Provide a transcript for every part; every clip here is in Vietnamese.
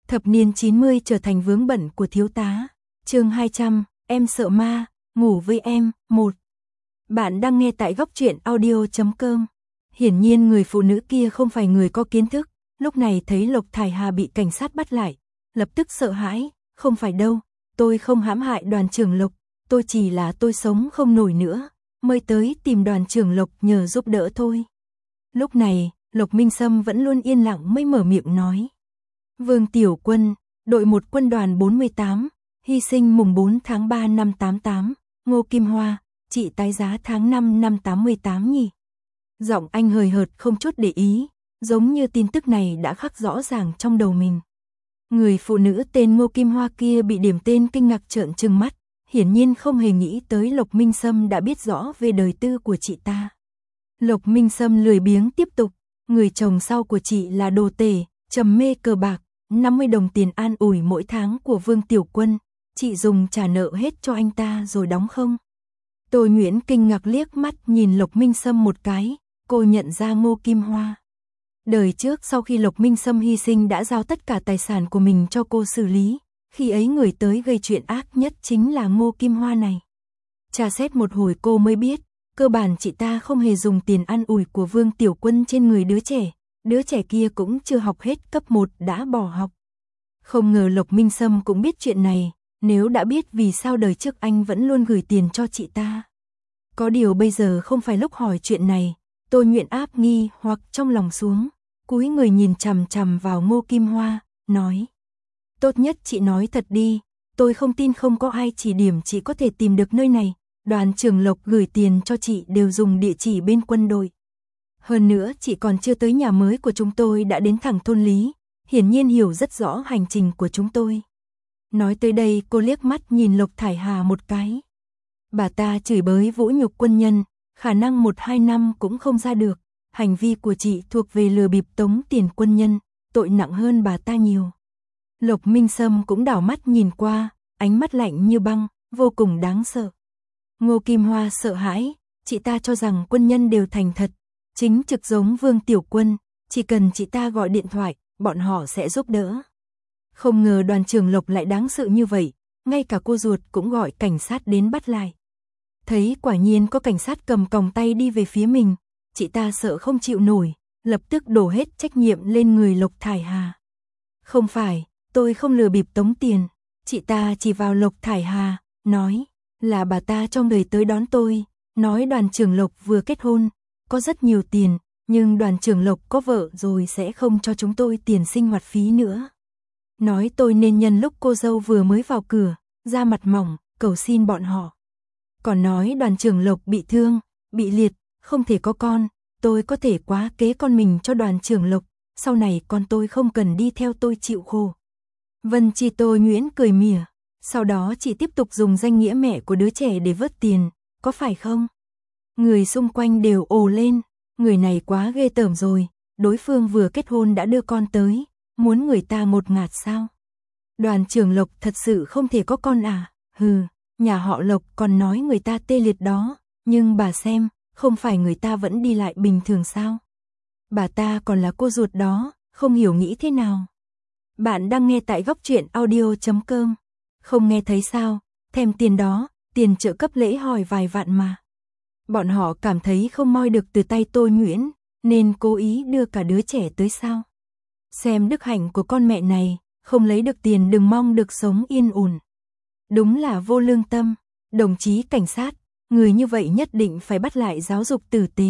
Thập niên 90 trở thành vướng bận của thiếu tá. Chương 200, em sợ ma, ngủ với em, 1. Bạn đang nghe tại góc truyện audio.com. Hiển nhiên người phụ nữ kia không phải người có kiến thức, lúc này thấy Lộc Thải Hà bị cảnh sát bắt lại, lập tức sợ hãi, không phải đâu, tôi không hãm hại đoàn trưởng Lộc, tôi chỉ là tôi sống không nổi nữa, mới tới tìm đoàn trưởng Lộc nhờ giúp đỡ thôi. Lúc này, Lộc Minh Sâm vẫn luôn yên lặng mới mở miệng nói. Vương Tiểu Quân, đội 1 quân đoàn 48, hy sinh mùng 4 tháng 3 năm 88, Ngô Kim Hoa, chị tái giá tháng 5 năm 88 nhỉ. Giọng anh hời hợt không chút để ý, giống như tin tức này đã khắc rõ ràng trong đầu mình. Người phụ nữ tên Ngô Kim Hoa kia bị điểm tên kinh ngạc trợn trừng mắt, hiển nhiên không hề nghĩ tới Lộc Minh Sâm đã biết rõ về đời tư của chị ta. Lộc Minh Sâm lười biếng tiếp tục, người chồng sau của chị là đồ tể, trầm mê cờ bạc, 50 đồng tiền an ủi mỗi tháng của Vương Tiểu Quân, chị dùng trả nợ hết cho anh ta rồi đóng không? Tôi Nguyễn kinh ngạc liếc mắt nhìn Lộc Minh Sâm một cái, cô nhận ra Ngô Kim Hoa. Đời trước sau khi Lộc Minh Sâm hy sinh đã giao tất cả tài sản của mình cho cô xử lý, khi ấy người tới gây chuyện ác nhất chính là Ngô Kim Hoa này. Tra xét một hồi cô mới biết, cơ bản chị ta không hề dùng tiền an ủi của Vương Tiểu Quân trên người đứa trẻ kia cũng chưa học hết cấp 1 đã bỏ học. Không ngờ Lộc Minh Sâm cũng biết chuyện này, nếu đã biết vì sao đời trước anh vẫn luôn gửi tiền cho chị ta. Có điều bây giờ không phải lúc hỏi chuyện này, tôi Nguyễn áp nghi hoặc trong lòng xuống, cúi người nhìn chằm chằm vào Ngô Kim Hoa, nói. Tốt nhất chị nói thật đi, tôi không tin không có ai chỉ điểm chị có thể tìm được nơi này, đoàn trưởng Lộc gửi tiền cho chị đều dùng địa chỉ bên quân đội. Hơn nữa chị còn chưa tới nhà mới của chúng tôi đã đến thẳng thôn Lý, hiển nhiên hiểu rất rõ hành trình của chúng tôi. Nói tới đây cô liếc mắt nhìn Lộc Thải Hà một cái. Bà ta chửi bới vũ nhục quân nhân, khả năng 1-2 năm cũng không ra được, hành vi của chị thuộc về lừa bịp tống tiền quân nhân, tội nặng hơn bà ta nhiều. Lộc Minh Sâm cũng đảo mắt nhìn qua, ánh mắt lạnh như băng, vô cùng đáng sợ. Ngô Kim Hoa sợ hãi, chị ta cho rằng quân nhân đều thành thật, chính trực giống Vương Tiểu Quân, chỉ cần chị ta gọi điện thoại, bọn họ sẽ giúp đỡ. Không ngờ đoàn trưởng Lộc lại đáng sợ như vậy, ngay cả cô ruột cũng gọi cảnh sát đến bắt lại. Thấy quả nhiên có cảnh sát cầm còng tay đi về phía mình, chị ta sợ không chịu nổi, lập tức đổ hết trách nhiệm lên người Lộc Thải Hà. Không phải, tôi không lừa bịp tống tiền, chị ta chỉ vào Lộc Thải Hà, nói, là bà ta cho người tới đón tôi, nói đoàn trưởng Lộc vừa kết hôn, có rất nhiều tiền, nhưng đoàn trưởng Lộc có vợ rồi sẽ không cho chúng tôi tiền sinh hoạt phí nữa. Nói tôi nên nhân lúc cô dâu vừa mới vào cửa, ra mặt mỏng, cầu xin bọn họ. Còn nói đoàn trưởng Lộc bị thương, bị liệt, không thể có con, tôi có thể quá kế con mình cho đoàn trưởng Lộc, sau này con tôi không cần đi theo tôi chịu khổ. Vân Chi tôi Nguyễn cười mỉa, sau đó chị tiếp tục dùng danh nghĩa mẹ của đứa trẻ để vớt tiền, có phải không? Người xung quanh đều ồ lên, người này quá ghê tởm rồi, đối phương vừa kết hôn đã đưa con tới, muốn người ta ngột ngạt sao? Đoàn trưởng Lộc thật sự không thể có con à? Hừ, nhà họ Lộc còn nói người ta tê liệt đó, nhưng bà xem, không phải người ta vẫn đi lại bình thường sao? Bà ta còn là cô ruột đó, không hiểu nghĩ thế nào? Bạn đang nghe tại góc truyện audio.com. Không nghe thấy sao, thèm tiền đó, tiền trợ cấp lễ hỏi vài vạn mà. Bọn họ cảm thấy không moi được từ tay tôi Nguyễn, nên cố ý đưa cả đứa trẻ tới sao. Xem đức hạnh của con mẹ này, không lấy được tiền đừng mong được sống yên ổn. Đúng là vô lương tâm, đồng chí cảnh sát, người như vậy nhất định phải bắt lại giáo dục tử tế.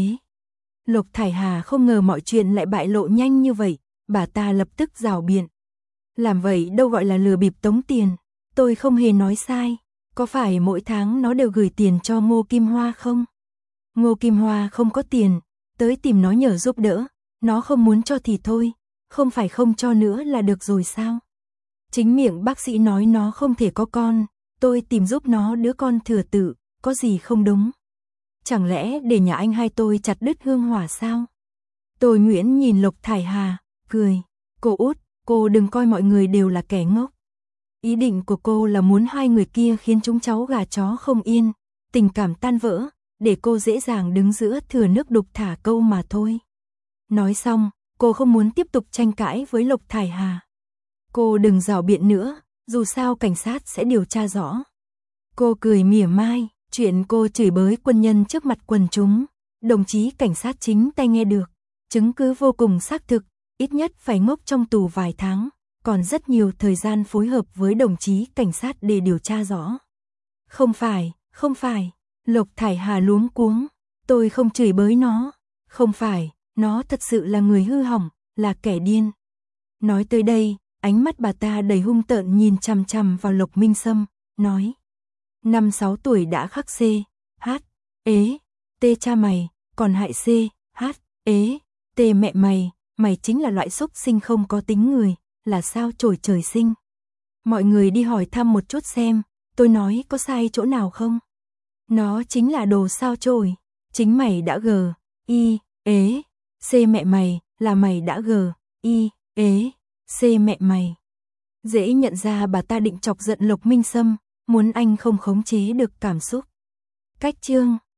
Lộc Thải Hà không ngờ mọi chuyện lại bại lộ nhanh như vậy, bà ta lập tức rảo biện. Làm vậy đâu gọi là lừa bịp tống tiền, tôi không hề nói sai, có phải mỗi tháng nó đều gửi tiền cho Ngô Kim Hoa không? Ngô Kim Hoa không có tiền, tới tìm nó nhờ giúp đỡ, nó không muốn cho thì thôi, không phải không cho nữa là được rồi sao? Chính miệng bác sĩ nói nó không thể có con, tôi tìm giúp nó đứa con thừa tự, có gì không đúng? Chẳng lẽ để nhà anh hai tôi chặt đứt hương hỏa sao? Tôi Nguyễn nhìn Lộc Thải Hà, cười, cô út, cô đừng coi mọi người đều là kẻ ngốc. Ý định của cô là muốn hai người kia khiến chúng cháu gà chó không yên, tình cảm tan vỡ, để cô dễ dàng đứng giữa thừa nước đục thả câu mà thôi. Nói xong, cô không muốn tiếp tục tranh cãi với Lộc Thải Hà. Cô đừng rảo biện nữa, dù sao cảnh sát sẽ điều tra rõ. Cô cười mỉa mai, chuyện cô chửi bới quân nhân trước mặt quần chúng, đồng chí cảnh sát chính tay nghe được, chứng cứ vô cùng xác thực, ít nhất phải ngốc trong tù vài tháng, còn rất nhiều thời gian phối hợp với đồng chí cảnh sát để điều tra rõ. Không phải, Lộc Thải Hà luống cuống, tôi không chửi bới nó, không phải, nó thật sự là người hư hỏng, là kẻ điên. Nói tới đây, ánh mắt bà ta đầy hung tợn nhìn chằm chằm vào Lộc Minh Sâm, nói. 5-6 tuổi đã khắc C, H, ế, T cha mày, còn hại C, H, ế, T mẹ mày, mày chính là loại xúc sinh không có tính người, là sao chổi trời sinh. Mọi người đi hỏi thăm một chút xem, tôi nói có sai chỗ nào không? Nó chính là đồ sao chổi, chính mày đã G, I, ế, C mẹ mày, là mày đã G, I, ế, C mẹ mày. Dễ nhận ra bà ta định chọc giận Lộc Minh Sâm, muốn anh không khống chế được cảm xúc. Cách chương